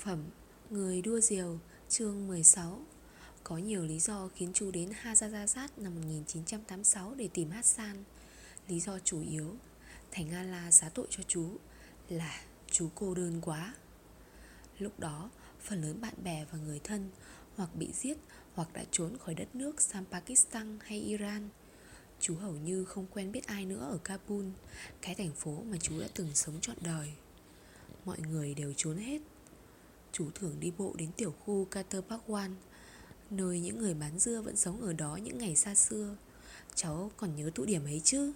phẩm Người đua diều, chương 16. Có nhiều lý do khiến chú đến Hajazazat năm 1986 để tìm Hassan. Lý do chủ yếu, Thánh Allah xá tội cho chú là chú cô đơn quá. Lúc đó, phần lớn bạn bè và người thân hoặc bị giết hoặc đã trốn khỏi đất nước sang Pakistan hay Iran. Chú hầu như không quen biết ai nữa ở Kabul, cái thành phố mà chú đã từng sống trọn đời. Mọi người đều trốn hết. Chú thường đi bộ đến tiểu khu Carter Park One, nơi những người bán dưa vẫn sống ở đó những ngày xa xưa. Cháu còn nhớ tụ điểm ấy chứ?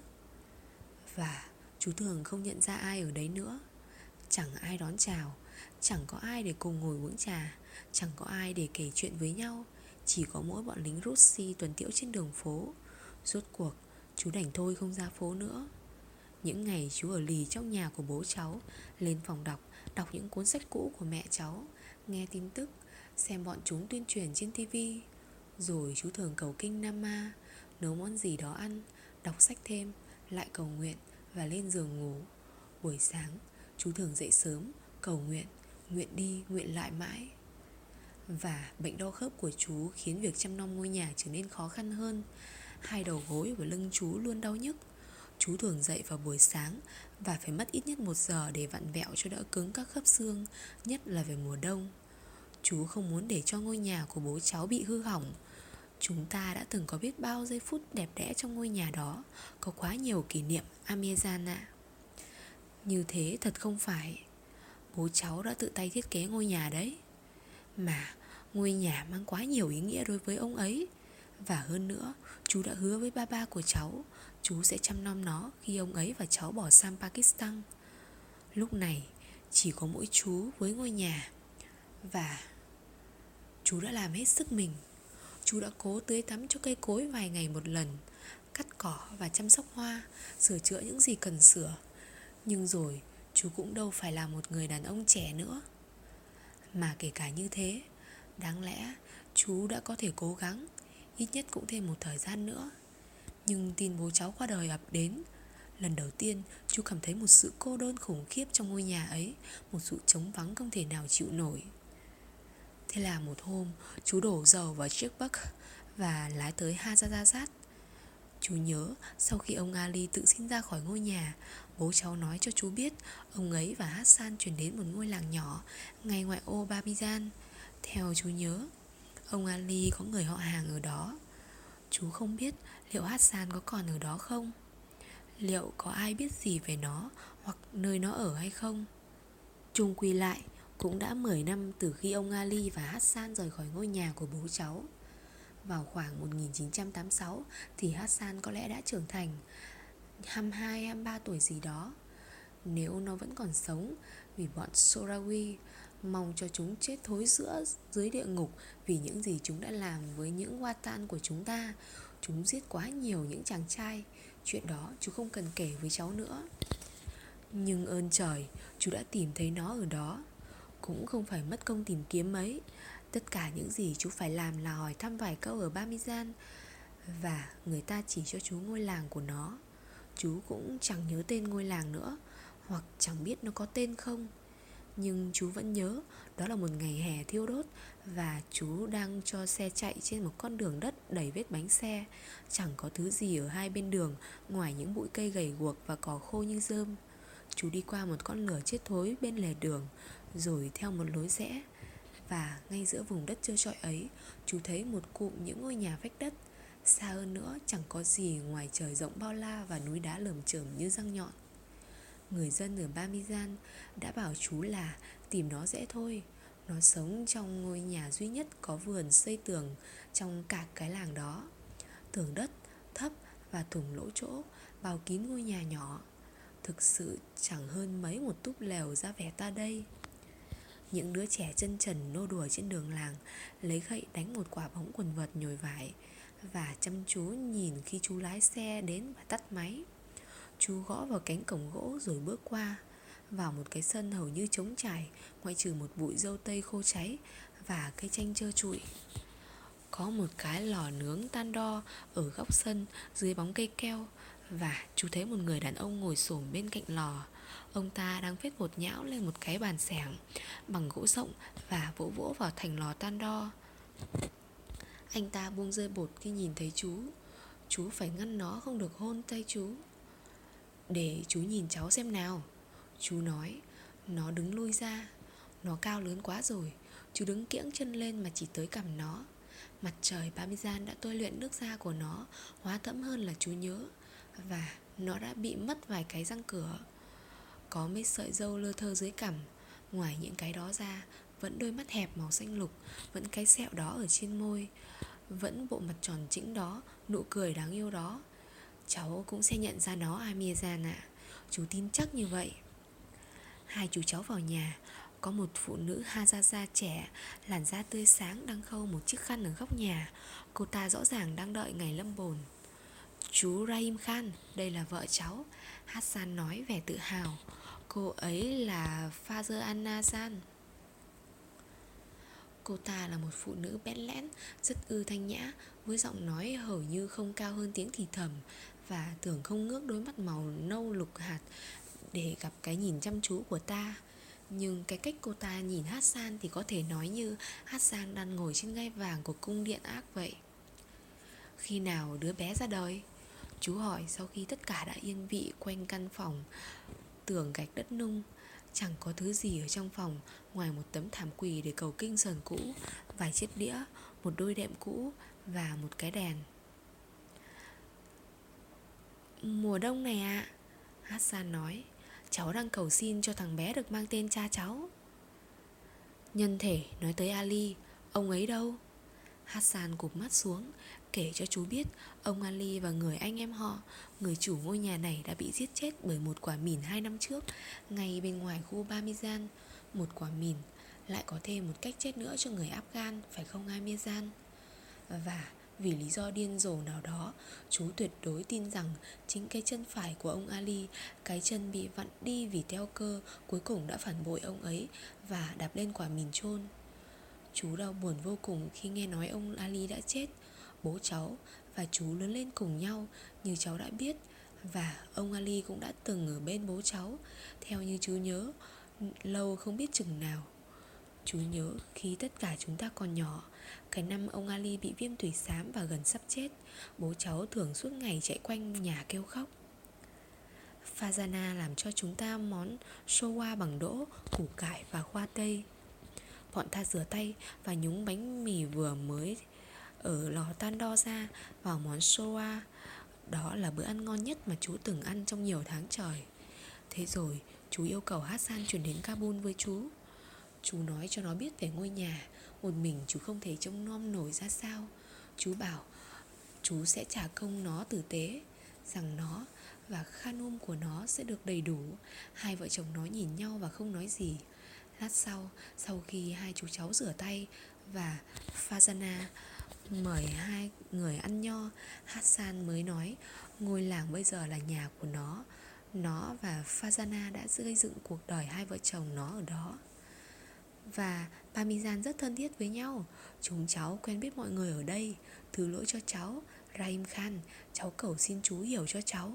Và chú thường không nhận ra ai ở đấy nữa. Chẳng ai đón chào, chẳng có ai để cùng ngồi uống trà, chẳng có ai để kể chuyện với nhau. Chỉ có mỗi bọn lính Russi tuần tiễu trên đường phố. Rốt cuộc, chú đành thôi không ra phố nữa. Những ngày chú ở lì trong nhà của bố cháu, lên phòng đọc những cuốn sách cũ của mẹ cháu, nghe tin tức, xem bọn chúng tuyên truyền trên tivi. Rồi chú thường cầu kinh Nam Ma, nấu món gì đó ăn, đọc sách thêm, lại cầu nguyện và lên giường ngủ. Buổi sáng, chú thường dậy sớm, cầu nguyện, nguyện đi, nguyện lại mãi. Và bệnh đau khớp của chú khiến việc chăm nom ngôi nhà trở nên khó khăn hơn. Hai đầu gối và lưng chú luôn đau nhức. Chú thường dậy vào buổi sáng và phải mất ít nhất 1 giờ để vặn vẹo cho đỡ cứng các khớp xương, nhất là về mùa đông. Chú không muốn để cho ngôi nhà của bố cháu bị hư hỏng. Chúng ta đã từng có biết bao giây phút đẹp đẽ trong ngôi nhà đó, có quá nhiều kỷ niệm, Amezan ạ. Như thế thật không phải. Bố cháu đã tự tay thiết kế ngôi nhà đấy. Mà ngôi nhà mang quá nhiều ý nghĩa đối với ông ấy. Và hơn nữa, chú đã hứa với ba của cháu chú sẽ chăm nom nó khi ông ấy và cháu bỏ sang Pakistan. Lúc này chỉ có mỗi chú với ngôi nhà. Và chú đã làm hết sức mình. Chú đã cố tưới tắm cho cây cối vài ngày một lần, cắt cỏ và chăm sóc hoa, sửa chữa những gì cần sửa. Nhưng rồi chú cũng đâu phải là một người đàn ông trẻ nữa. Mà kể cả như thế, đáng lẽ chú đã có thể cố gắng, ít nhất cũng thêm một thời gian nữa. Nhưng tin bố cháu qua đời ập đến. Lần đầu tiên chú cảm thấy một sự cô đơn khủng khiếp trong ngôi nhà ấy, một sự trống vắng không thể nào chịu nổi. Thế là một hôm, chú đổ dầu vào chiếc Buck và lái tới Hajazazat. Chú nhớ sau khi ông Ali tự xin ra khỏi ngôi nhà, bố cháu nói cho chú biết ông ấy và Hassan chuyển đến một ngôi làng nhỏ ngay ngoại ô Babizan. Theo chú nhớ, ông Ali có người họ hàng ở đó. Chú không biết liệu Hassan có còn ở đó không, liệu có ai biết gì về nó hoặc nơi nó ở hay không. Chung quy lại, cũng đã 10 năm từ khi ông Ali và Hassan rời khỏi ngôi nhà của bố cháu. Vào khoảng 1986 thì Hassan có lẽ đã trưởng thành, 22-23 tuổi gì đó. Nếu nó vẫn còn sống, vì bọn Sorawi mong cho chúng chết thối rữa dưới địa ngục vì những gì chúng đã làm với những Watan của chúng ta. Chúng giết quá nhiều những chàng trai. Chuyện đó chú không cần kể với cháu nữa. Nhưng ơn trời, chú đã tìm thấy nó ở đó. Cũng không phải mất công tìm kiếm mấy. Tất cả những gì chú phải làm là hỏi thăm vài câu ở Bamizan, và người ta chỉ cho chú ngôi làng của nó. Chú cũng chẳng nhớ tên ngôi làng nữa, hoặc chẳng biết nó có tên không. Nhưng chú vẫn nhớ đó là một ngày hè thiêu đốt, và chú đang cho xe chạy trên một con đường đất đầy vết bánh xe. Chẳng có thứ gì ở hai bên đường ngoài những bụi cây gầy guộc và cỏ khô như rơm. Chú đi qua một con lửa chết thối bên lề đường, rồi theo một lối rẽ. Và ngay giữa vùng đất trơ trọi ấy, chú thấy một cụm những ngôi nhà vách đất. Xa hơn nữa chẳng có gì ngoài trời rộng bao la và núi đá lởm chởm như răng nhọn. Người dân ở Bamizan đã bảo chú là tìm nó dễ thôi. Nó sống trong ngôi nhà duy nhất có vườn xây tường trong cả cái làng đó. Tường đất thấp và thủng lỗ chỗ bao kín ngôi nhà nhỏ. Thực sự chẳng hơn mấy một túp lều ra vẻ ta đây. Những đứa trẻ chân trần nô đùa trên đường làng, lấy gậy đánh một quả bóng quần vợt nhồi vải, và chăm chú nhìn khi chú lái xe đến và tắt máy. Chú gõ vào cánh cổng gỗ rồi bước qua, vào một cái sân hầu như trống trải, ngoại trừ một bụi dâu tây khô cháy và cây chanh trơ trụi. Có một cái lò nướng tan đo ở góc sân dưới bóng cây keo, và chú thấy một người đàn ông ngồi xổm bên cạnh lò. Ông ta đang phết bột nhão lên một cái bàn xẻng bằng gỗ rộng và vỗ vỗ vào thành lò than đo. Anh ta buông rơi bột khi nhìn thấy chú. Chú phải ngăn nó không được hôn tay chú. Để chú nhìn cháu xem nào, chú nói. Nó đứng lui ra. Nó cao lớn quá rồi. Chú đứng kiễng chân lên mà chỉ tới cằm nó. Mặt trời Parmesan đã tôi luyện nước da của nó hóa thẫm hơn là chú nhớ. Và nó đã bị mất vài cái răng cửa. Có mấy sợi râu lơ thơ dưới cằm. Ngoài những cái đó ra, vẫn đôi mắt hẹp màu xanh lục, vẫn cái sẹo đó ở trên môi, vẫn bộ mặt tròn trĩnh đó, nụ cười đáng yêu đó. Cháu cũng sẽ nhận ra nó, Amizan ạ. Chú tin chắc như vậy. Hai chú cháu vào nhà. Có một phụ nữ Hazaza trẻ, làn da tươi sáng, đang khâu một chiếc khăn ở góc nhà. Cô ta rõ ràng đang đợi ngày lâm bồn. Chú Rahim Khan, đây là vợ cháu, Hassan nói vẻ tự hào. Cô ấy là Father Anna San. Cô ta là một phụ nữ bẽn lẽn, rất thanh nhã, với giọng nói hầu như không cao hơn tiếng thì thầm, và thường không ngước đôi mắt màu nâu lục hạt để gặp cái nhìn chăm chú của ta. Nhưng cái cách cô ta nhìn Hassan thì có thể nói như Hassan đang ngồi trên ngai vàng của cung điện ác vậy. Khi nào đứa bé ra đời? Chú hỏi sau khi tất cả đã yên vị quanh căn phòng tường gạch đất nung. Chẳng có thứ gì ở trong phòng ngoài một tấm thảm quỳ để cầu kinh sờn cũ, vài chiếc đĩa, một đôi đệm cũ và một cái đèn. Mùa đông này ạ, Hassan nói. Cháu đang cầu xin cho thằng bé được mang tên cha cháu. Nhân thể nói tới Ali. Ông ấy đâu? Hassan cụp mắt xuống, kể cho chú biết ông Ali và người anh em họ, người chủ ngôi nhà này, đã bị giết chết bởi một quả mìn 2 năm trước, ngay bên ngoài khu Parmesan. Một quả mìn, lại có thêm một cách chết nữa cho người Afghan, phải không Amizan? Và vì lý do điên rồ nào đó, chú tuyệt đối tin rằng chính cái chân phải của ông Ali, cái chân bị vặn đi vì teo cơ, cuối cùng đã phản bội ông ấy và đạp lên quả mìn chôn. Chú đau buồn vô cùng khi nghe nói ông Ali đã chết. Bố cháu và chú lớn lên cùng nhau, như cháu đã biết. Và ông Ali cũng đã từng ở bên bố cháu, theo như chú nhớ, lâu không biết chừng nào. Chú nhớ khi tất cả chúng ta còn nhỏ, cái năm ông Ali bị viêm tủy xám và gần sắp chết, bố cháu thường suốt ngày chạy quanh nhà kêu khóc. Fazana làm cho chúng ta món showa bằng đỗ, củ cải và khoai tây. Bọn ta rửa tay và nhúng bánh mì vừa mới ở lò than đo ra vào món showa. Đó là bữa ăn ngon nhất mà chú từng ăn trong nhiều tháng trời. Thế rồi chú yêu cầu Hassan chuyển đến Kabul với chú. Chú nói cho nó biết về ngôi nhà. Một mình chú không thể trông nom nổi ra sao. Chú bảo chú sẽ trả công nó tử tế, rằng nó và Khanum của nó sẽ được đầy đủ. Hai vợ chồng nó nhìn nhau và không nói gì. Lát sau khi hai chú cháu rửa tay và Fazana mời hai người ăn nho, Hassan mới nói ngôi làng bây giờ là nhà của nó. Nó và Fazana đã gây dựng cuộc đời hai vợ chồng nó ở đó. Và Parmesan rất thân thiết với nhau. Chúng cháu quen biết mọi người ở đây. Thứ lỗi cho cháu, Rahim Khan. Cháu cầu xin chú hiểu cho cháu.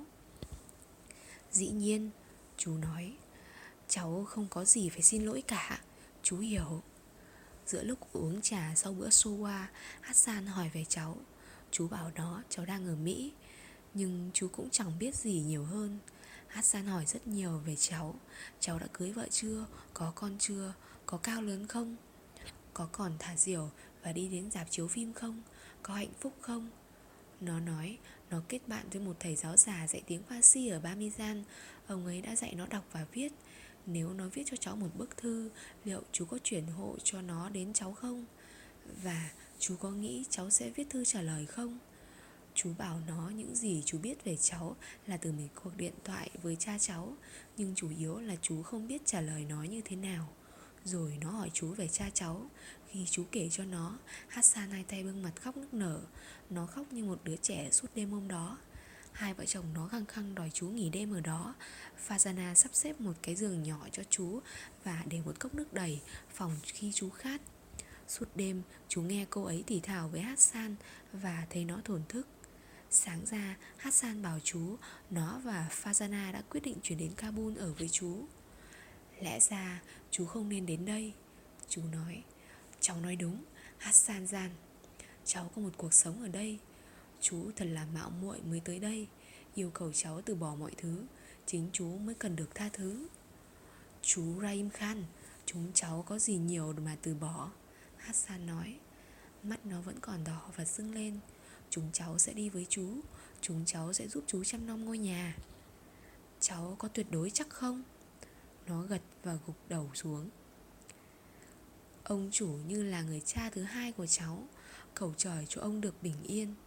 Dĩ nhiên, chú nói. Cháu không có gì phải xin lỗi cả. Chú hiểu. Giữa lúc uống trà sau bữa sowa, Hassan hỏi về cháu. Chú bảo nó cháu đang ở Mỹ, nhưng chú cũng chẳng biết gì nhiều hơn. Hassan hỏi rất nhiều về cháu. Cháu đã cưới vợ chưa? Có con chưa? Có cao lớn không? Có còn thả diều và đi đến rạp chiếu phim không? Có hạnh phúc không? Nó nói nó kết bạn với một thầy giáo già dạy tiếng Farsi ở Parmesan. Ông ấy đã dạy nó đọc và viết. Nếu nó viết cho cháu một bức thư, liệu chú có chuyển hộ cho nó đến cháu không? Và chú có nghĩ cháu sẽ viết thư trả lời không? Chú bảo nó những gì chú biết về cháu là từ một cuộc điện thoại với cha cháu, nhưng chủ yếu là chú không biết trả lời nó như thế nào. Rồi nó hỏi chú về cha cháu. Khi chú kể cho nó, Hassan hai tay bưng mặt khóc nức nở. Nó khóc như một đứa trẻ suốt đêm hôm đó. Hai vợ chồng nó khăng khăng đòi chú nghỉ đêm ở đó. Fazana sắp xếp một cái giường nhỏ cho chú và để một cốc nước đầy phòng khi chú khát. Suốt đêm chú nghe cô ấy thì thào với Hassan và thấy nó thổn thức. Sáng ra, Hassan bảo chú nó và Fazana đã quyết định chuyển đến Kabul ở với chú. Lẽ ra chú không nên đến đây, chú nói. Cháu nói đúng, Hassan Jan. Cháu có một cuộc sống ở đây. Chú thật là mạo muội mới tới đây, yêu cầu cháu từ bỏ mọi thứ. Chính chú mới cần được tha thứ. Chú Rahim Khan, chúng cháu có gì nhiều mà từ bỏ, Hassan nói. Mắt nó vẫn còn đỏ và sưng lên. Chúng cháu sẽ đi với chú. Chúng cháu sẽ giúp chú chăm nom ngôi nhà. Cháu có tuyệt đối chắc không? Nó gật và gục đầu xuống. Ông chủ như là người cha thứ hai của cháu, cầu trời cho ông được bình yên.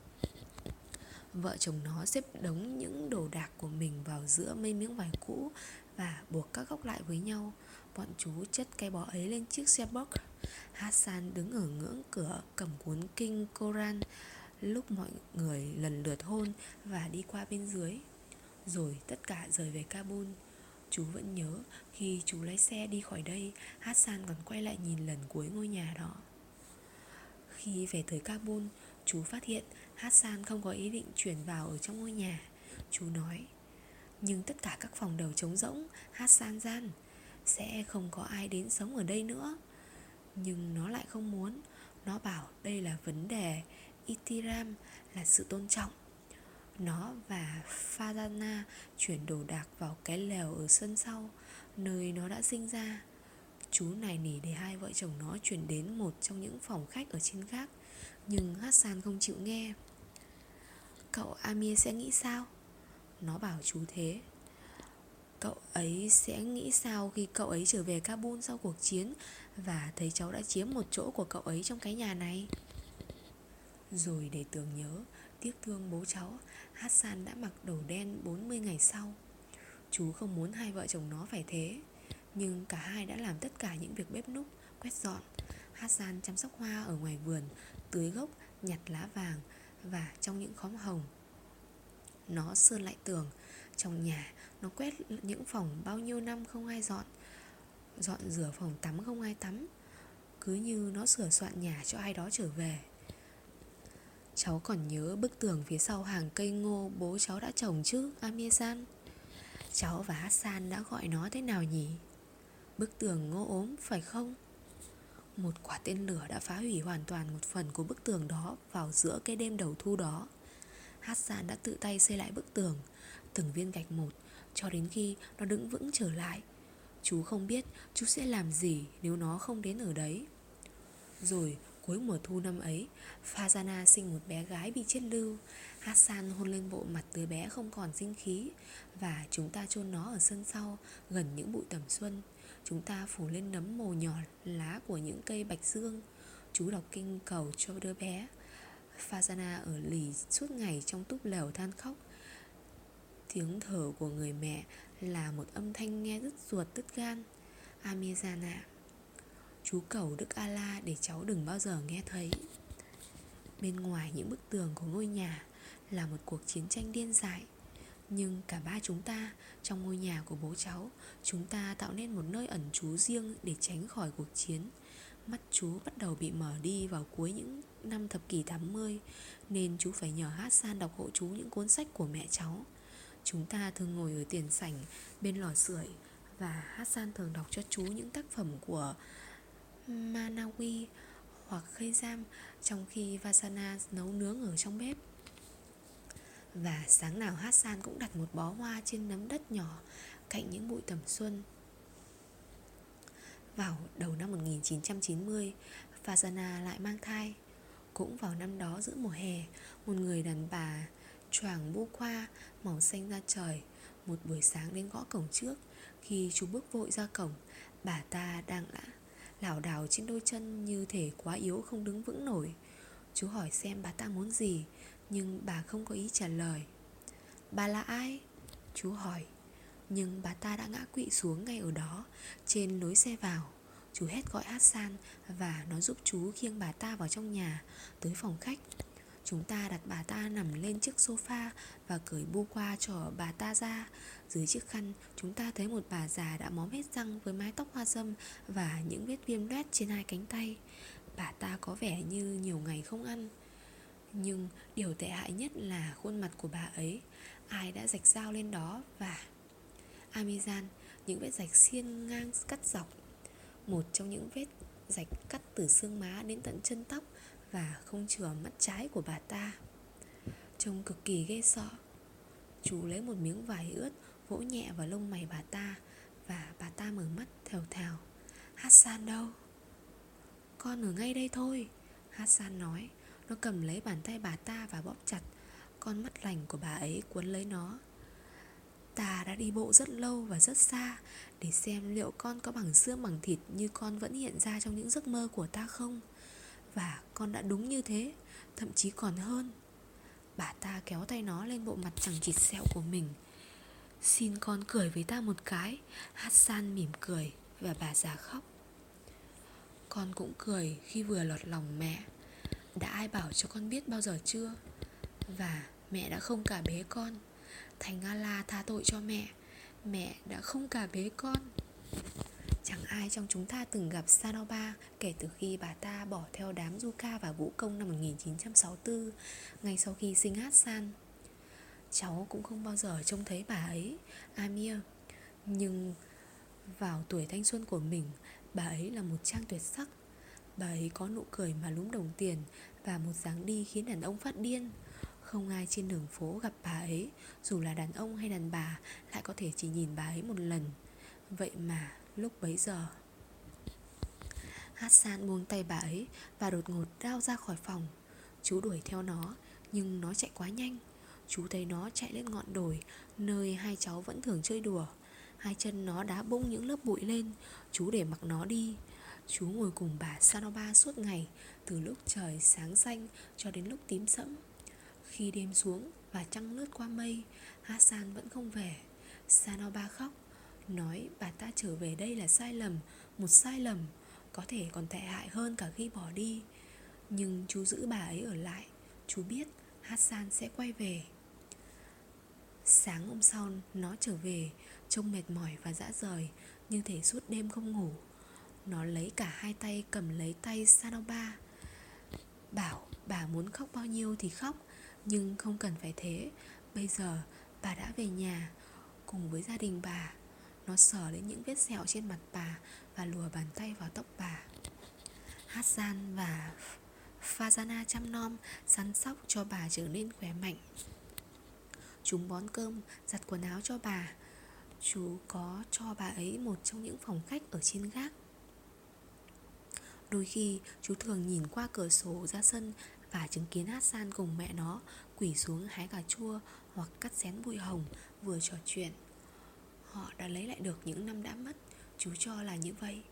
Vợ chồng nó xếp đống những đồ đạc của mình vào giữa mấy miếng vải cũ và buộc các góc lại với nhau. Bọn chú chất cái bó ấy lên chiếc xe box. Hassan đứng ở ngưỡng cửa cầm cuốn kinh Koran lúc mọi người lần lượt hôn và đi qua bên dưới. Rồi tất cả rời về Kabul. Chú vẫn nhớ khi chú lái xe đi khỏi đây, Hassan còn quay lại nhìn lần cuối ngôi nhà đó. Khi về tới Kabul, chú phát hiện Hassan không có ý định chuyển vào ở trong ngôi nhà. Chú nói, nhưng tất cả các phòng đều trống rỗng, Hassan Jan. Sẽ không có ai đến sống ở đây nữa. Nhưng nó lại không muốn. Nó bảo đây là vấn đề Itiram, là sự tôn trọng. Nó và Fazana chuyển đồ đạc vào cái lều ở sân sau, nơi nó đã sinh ra. Chú nài nỉ để hai vợ chồng nó chuyển đến một trong những phòng khách ở trên gác, nhưng Hassan không chịu nghe. Cậu Amir sẽ nghĩ sao? Nó bảo chú thế. Cậu ấy sẽ nghĩ sao khi cậu ấy trở về Kabul sau cuộc chiến và thấy cháu đã chiếm một chỗ của cậu ấy trong cái nhà này? Rồi để tưởng nhớ, tiếc thương bố cháu, Hassan đã mặc đồ đen 40 ngày sau. Chú không muốn hai vợ chồng nó phải thế, nhưng cả hai đã làm tất cả những việc bếp núc, quét dọn. Hassan chăm sóc hoa ở ngoài vườn, tưới gốc, nhặt lá vàng và trong những khóm hồng. Nó sơn lại tường. Trong nhà, nó quét những phòng bao nhiêu năm không ai dọn, dọn rửa phòng tắm không ai tắm, cứ như nó sửa soạn nhà cho ai đó trở về. Cháu còn nhớ bức tường phía sau hàng cây ngô bố cháu đã trồng chứ, Amir-san? Cháu và Hassan đã gọi nó thế nào nhỉ? Bức tường ngô ốm phải không? Một quả tên lửa đã phá hủy hoàn toàn một phần của bức tường đó vào giữa cái đêm đầu thu đó. Hassan đã tự tay xây lại bức tường, từng viên gạch một, cho đến khi nó đứng vững trở lại. Chú không biết chú sẽ làm gì nếu nó không đến ở đấy. Rồi cuối mùa thu năm ấy, Fazana sinh một bé gái bị chết lưu. Hassan hôn lên bộ mặt đứa bé không còn sinh khí, và chúng ta chôn nó ở sân sau, gần những bụi tầm xuân. Chúng ta phủ lên nấm mồ nhỏ lá của những cây bạch dương. Chú đọc kinh cầu cho đứa bé. Fazana ở lì suốt ngày trong túp lều than khóc. Tiếng thở của người mẹ là một âm thanh nghe đứt ruột đứt gan. Amir-san ạ, chú cầu Đức Allah để cháu đừng bao giờ nghe thấy. Bên ngoài những bức tường của ngôi nhà là một cuộc chiến tranh điên dại. Nhưng cả ba chúng ta, trong ngôi nhà của bố cháu, chúng ta tạo nên một nơi ẩn trú riêng để tránh khỏi cuộc chiến. Mắt chú bắt đầu bị mở đi vào cuối những năm thập kỷ 80, nên chú phải nhờ Hassan đọc hộ chú những cuốn sách của mẹ cháu. Chúng ta thường ngồi ở tiền sảnh bên lò sưởi, và Hassan thường đọc cho chú những tác phẩm của Manawi hoặc Khizam, trong khi Vasana nấu nướng ở trong bếp. Và sáng nào Hassan cũng đặt một bó hoa trên nấm đất nhỏ cạnh những bụi tầm xuân. Vào đầu năm 1990, Fazana lại mang thai. Cũng vào năm đó giữa mùa hè, một người đàn bà choàng bu qua màu xanh da trời một buổi sáng đến gõ cổng trước. Khi chú bước vội ra cổng, bà ta đang lảo đảo trên đôi chân như thể quá yếu không đứng vững nổi. Chú hỏi xem bà ta muốn gì, nhưng bà không có ý trả lời. Bà là ai? Chú hỏi. Nhưng bà ta đã ngã quỵ xuống ngay ở đó, trên lối xe vào. Chú hét gọi Hassan và nó giúp chú khiêng bà ta vào trong nhà, tới phòng khách. Chúng ta đặt bà ta nằm lên chiếc sofa và cởi bu qua cho bà ta ra. Dưới chiếc khăn, chúng ta thấy một bà già đã móm hết răng với mái tóc hoa râm và những vết viêm loét trên hai cánh tay. Bà ta có vẻ như nhiều ngày không ăn. Nhưng điều tệ hại nhất là khuôn mặt của bà ấy, ai đã rạch dao lên đó. Và Amizan, những vết rạch xiên ngang cắt dọc. Một trong những vết rạch cắt từ xương má đến tận chân tóc và không chừa mắt trái của bà ta. Trông cực kỳ ghê sợ. Chú lấy một miếng vải ướt vỗ nhẹ vào lông mày bà ta, và bà ta mở mắt thều thào. Hassan đâu? Con ở ngay đây thôi, Hassan nói. Nó cầm lấy bàn tay bà ta và bóp chặt. Con mắt lành của bà ấy cuốn lấy nó. Ta đã đi bộ rất lâu và rất xa để xem liệu con có bằng xương bằng thịt như con vẫn hiện ra trong những giấc mơ của ta không. Và con đã đúng như thế, thậm chí còn hơn. Bà ta kéo tay nó lên bộ mặt chằng chịt sẹo của mình. Xin con cười với ta một cái. Hassan mỉm cười và bà già khóc. Con cũng cười khi vừa lọt lòng mẹ. Đã ai bảo cho con biết bao giờ chưa? Và mẹ đã không cả bế con. Thành Allah tha tội cho mẹ. Mẹ đã không cả bế con. Chẳng ai trong chúng ta từng gặp Sanoba kể từ khi bà ta bỏ theo đám du ca và vũ công năm 1964, ngay sau khi sinh Hassan. Cháu cũng không bao giờ trông thấy bà ấy, Amir. Nhưng vào tuổi thanh xuân của mình, bà ấy là một trang tuyệt sắc. Bà ấy có nụ cười mà lúm đồng tiền và một dáng đi khiến đàn ông phát điên. Không ai trên đường phố gặp bà ấy, dù là đàn ông hay đàn bà, lại có thể chỉ nhìn bà ấy một lần. Vậy mà lúc bấy giờ Hassan buông tay bà ấy và đột ngột lao ra khỏi phòng. Chú đuổi theo nó, nhưng nó chạy quá nhanh. Chú thấy nó chạy lên ngọn đồi, nơi hai cháu vẫn thường chơi đùa. Hai chân nó đá bung những lớp bụi lên. Chú để mặc nó đi. Chú ngồi cùng bà Sanoba suốt ngày, từ lúc trời sáng xanh cho đến lúc tím sẫm. Khi đêm xuống và trăng lướt qua mây, Hassan vẫn không về. Sanoba khóc, nói bà ta trở về đây là sai lầm, một sai lầm, có thể còn tệ hại hơn cả khi bỏ đi. Nhưng chú giữ bà ấy ở lại. Chú biết Hassan sẽ quay về. Sáng hôm sau nó trở về, trông mệt mỏi và rã rời, như thể suốt đêm không ngủ. Nó lấy cả hai tay cầm lấy tay Sanoba, bảo bà muốn khóc bao nhiêu thì khóc, nhưng không cần phải thế. Bây giờ bà đã về nhà cùng với gia đình bà. Nó sờ đến những vết sẹo trên mặt bà và lùa bàn tay vào tóc bà. Hassan và Fazana chăm nom, săn sóc cho bà trở nên khỏe mạnh. Chúng bón cơm, giặt quần áo cho bà. Chú có cho bà ấy một trong những phòng khách ở trên gác. Đôi khi chú thường nhìn qua cửa sổ ra sân và chứng kiến Hassan cùng mẹ nó quỳ xuống hái cà chua hoặc cắt xén bụi hồng, vừa trò chuyện. Họ đã lấy lại được những năm đã mất, chú cho là như vậy.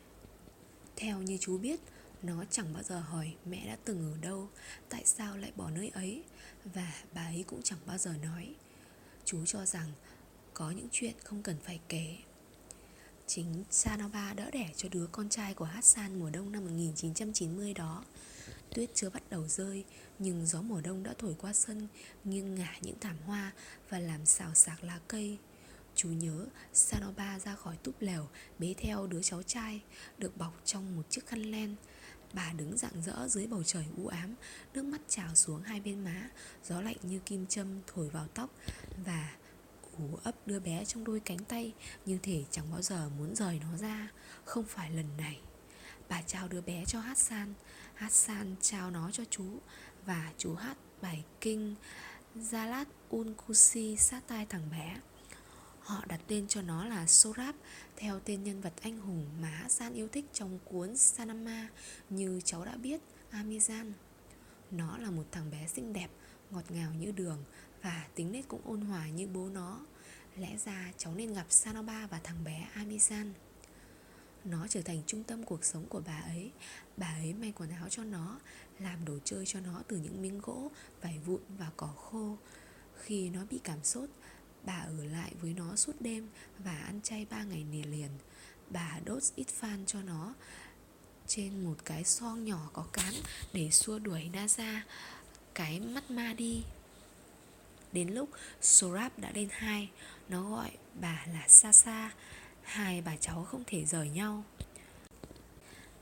Theo như chú biết, nó chẳng bao giờ hỏi mẹ đã từng ở đâu, tại sao lại bỏ nơi ấy, và bà ấy cũng chẳng bao giờ nói. Chú cho rằng có những chuyện không cần phải kể. Chính Sanoba đỡ đẻ cho đứa con trai của Hassan mùa đông năm 1990 đó. Tuyết chưa bắt đầu rơi, nhưng gió mùa đông đã thổi qua sân, nghiêng ngả những thảm hoa và làm xào xạc lá cây. Chú nhớ Sanoba ra khỏi túp lều, bế theo đứa cháu trai, được bọc trong một chiếc khăn len. Bà đứng rạng rỡ dưới bầu trời u ám, nước mắt trào xuống hai bên má, gió lạnh như kim châm thổi vào tóc, và ủ ấp đứa bé trong đôi cánh tay, như thể chẳng bao giờ muốn rời nó ra. Không phải lần này. Bà trao đứa bé cho Hassan, Hassan trao nó cho chú, và chú hát bài kinh Zalat ul Kusi sát tai thằng bé. Họ đặt tên cho nó là Sorab, theo tên nhân vật anh hùng mà Hassan yêu thích trong cuốn Sanama, như cháu đã biết, Amizan. Nó là một thằng bé xinh đẹp, ngọt ngào như đường, và tính nết cũng ôn hòa như bố nó. Lẽ ra cháu nên gặp Sanoba và thằng bé Amizan. Nó trở thành trung tâm cuộc sống của bà ấy. Bà ấy may quần áo cho nó, làm đồ chơi cho nó từ những miếng gỗ, vải vụn và cỏ khô. Khi nó bị cảm sốt, bà ở lại với nó suốt đêm và ăn chay 3 ngày liền. Bà đốt ít phan cho nó trên một cái xoong nhỏ có cán để xua đuổi Naza, cái mắt ma, đi. Đến lúc Sorab đã lên 2, nó gọi bà là Sasa. Hai bà cháu không thể rời nhau.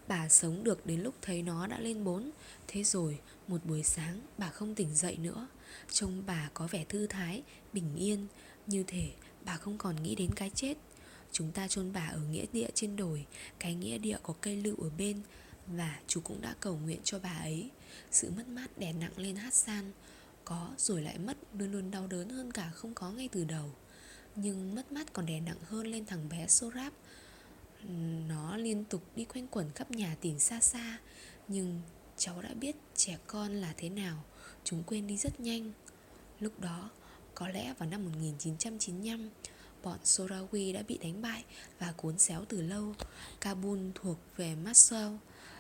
Bà sống được đến lúc thấy nó đã lên 4. Thế rồi một buổi sáng bà không tỉnh dậy nữa. Trông bà có vẻ thư thái, bình yên, như thể bà không còn nghĩ đến cái chết. Chúng ta chôn bà ở nghĩa địa trên đồi. Cái nghĩa địa có cây lựu ở bên. Và chú cũng đã cầu nguyện cho bà ấy. Sự mất mát đè nặng lên Hassan. Có rồi lại mất luôn luôn đau đớn hơn cả không có ngay từ đầu. Nhưng mất mát còn đè nặng hơn lên thằng bé Sorab. Nó liên tục đi quanh quẩn khắp nhà tìm xa xa. Nhưng cháu đã biết trẻ con là thế nào. Chúng quên đi rất nhanh. Lúc đó, có lẽ vào năm 1995, bọn Sorawi đã bị đánh bại và cuốn xéo từ lâu. Kabul thuộc về Marshal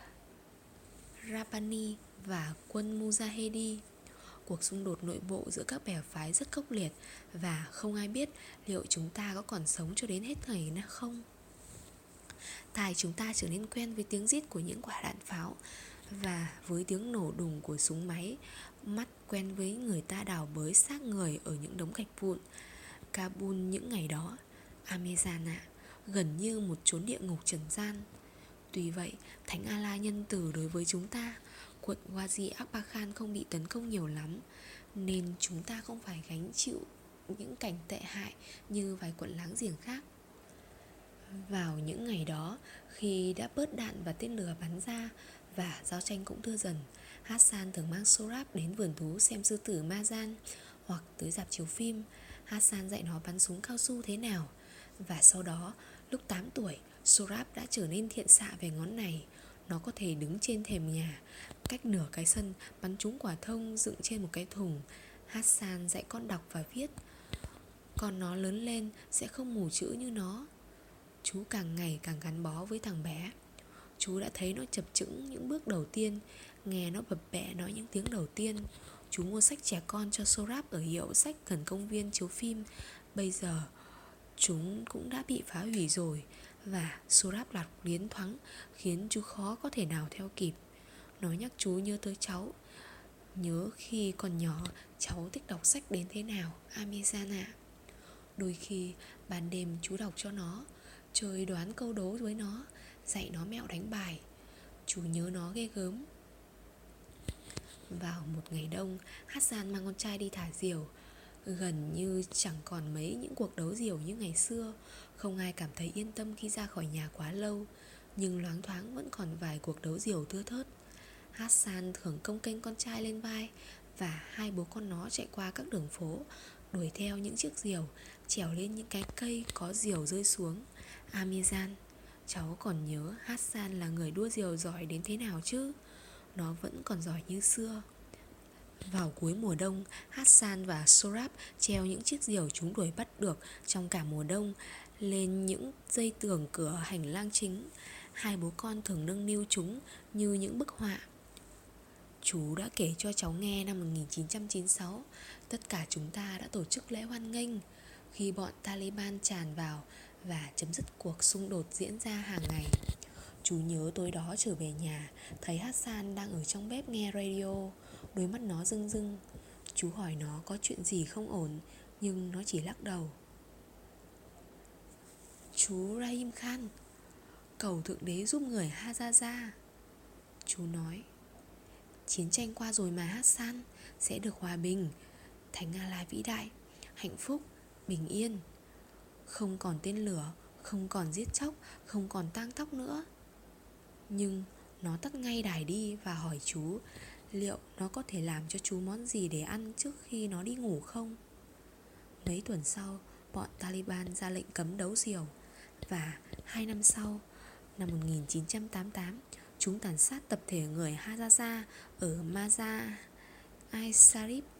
Rabbani và quân Mujahedi. Cuộc xung đột nội bộ giữa các bè phái rất khốc liệt, và không ai biết liệu chúng ta có còn sống cho đến hết ngày nữa không. Tai chúng ta trở nên quen với tiếng rít của những quả đạn pháo và với tiếng nổ đùng của súng máy. Mắt quen với người ta đào bới xác người ở những đống gạch vụn. Kabul những ngày đó, Amezan ạ, gần như một chốn địa ngục trần gian. Tuy vậy, Thánh Allah nhân từ đối với chúng ta. Quận Wazi Akbakan không bị tấn công nhiều lắm, nên chúng ta không phải gánh chịu những cảnh tệ hại như vài quận láng giềng khác. Vào những ngày đó, khi đã bớt đạn và tên lửa bắn ra và giao tranh cũng thưa dần, Hassan thường mang Sorab đến vườn thú xem sư tử Mazan hoặc tới rạp chiếu phim. Hassan dạy nó bắn súng cao su thế nào. Và sau đó, lúc 8 tuổi, Sorab đã trở nên thiện xạ về ngón này. Nó có thể đứng trên thềm nhà, cách nửa cái sân, bắn trúng quả thông dựng trên một cái thùng. Hassan dạy con đọc và viết. Còn nó lớn lên sẽ không mù chữ như nó. Chú càng ngày càng gắn bó với thằng bé. Chú đã thấy nó chập chững những bước đầu tiên, nghe nó bập bẹ nói những tiếng đầu tiên. Chú mua sách trẻ con cho Sorab ở hiệu sách gần công viên chiếu phim. Bây giờ chúng cũng đã bị phá hủy rồi, và Sorab loạt liến thoáng khiến chú khó có thể nào theo kịp. Nó nhắc chú nhớ tới cháu. Nhớ khi còn nhỏ cháu thích đọc sách đến thế nào, Amezan ạ. Đôi khi ban đêm chú đọc cho nó, chơi đoán câu đố với nó, dạy nó mẹo đánh bài. Chú nhớ nó ghê gớm. Vào một ngày đông, Hassan mang con trai đi thả diều. Gần như chẳng còn mấy những cuộc đấu diều như ngày xưa. Không ai cảm thấy yên tâm khi ra khỏi nhà quá lâu, nhưng loáng thoáng vẫn còn vài cuộc đấu diều thưa thớt. Hassan thường cong kênh con trai lên vai, và hai bố con nó chạy qua các đường phố, đuổi theo những chiếc diều, trèo lên những cái cây có diều rơi xuống. Amizan, cháu còn nhớ Hassan là người đua diều giỏi đến thế nào chứ? Nó vẫn còn giỏi như xưa. Vào cuối mùa đông, Hassan và Sorab treo những chiếc diều chúng đuổi bắt được trong cả mùa đông lên những dây tường cửa hành lang chính. Hai bố con thường nâng niu chúng như những bức họa. Chú đã kể cho cháu nghe năm 1996, tất cả chúng ta đã tổ chức lễ hoan nghênh khi bọn Taliban tràn vào và chấm dứt cuộc xung đột diễn ra hàng ngày. Chú nhớ tối đó trở về nhà, thấy Hassan đang ở trong bếp nghe radio. Đôi mắt nó rưng rưng. Chú hỏi nó có chuyện gì không ổn, nhưng nó chỉ lắc đầu. Chú Rahim Khan, cầu Thượng Đế giúp người Hazaza. Chú nói, chiến tranh qua rồi mà Hassan, sẽ được hòa bình, Thánh Allah vĩ đại, hạnh phúc, bình yên. Không còn tên lửa, không còn giết chóc, không còn tang tóc nữa. Nhưng nó tắt ngay đài đi và hỏi chú liệu nó có thể làm cho chú món gì để ăn trước khi nó đi ngủ không. Mấy tuần sau, bọn Taliban ra lệnh cấm đấu diều. Và 2 năm sau, năm 1988, chúng tàn sát tập thể người Hazaza ở Mazar-i Sharif.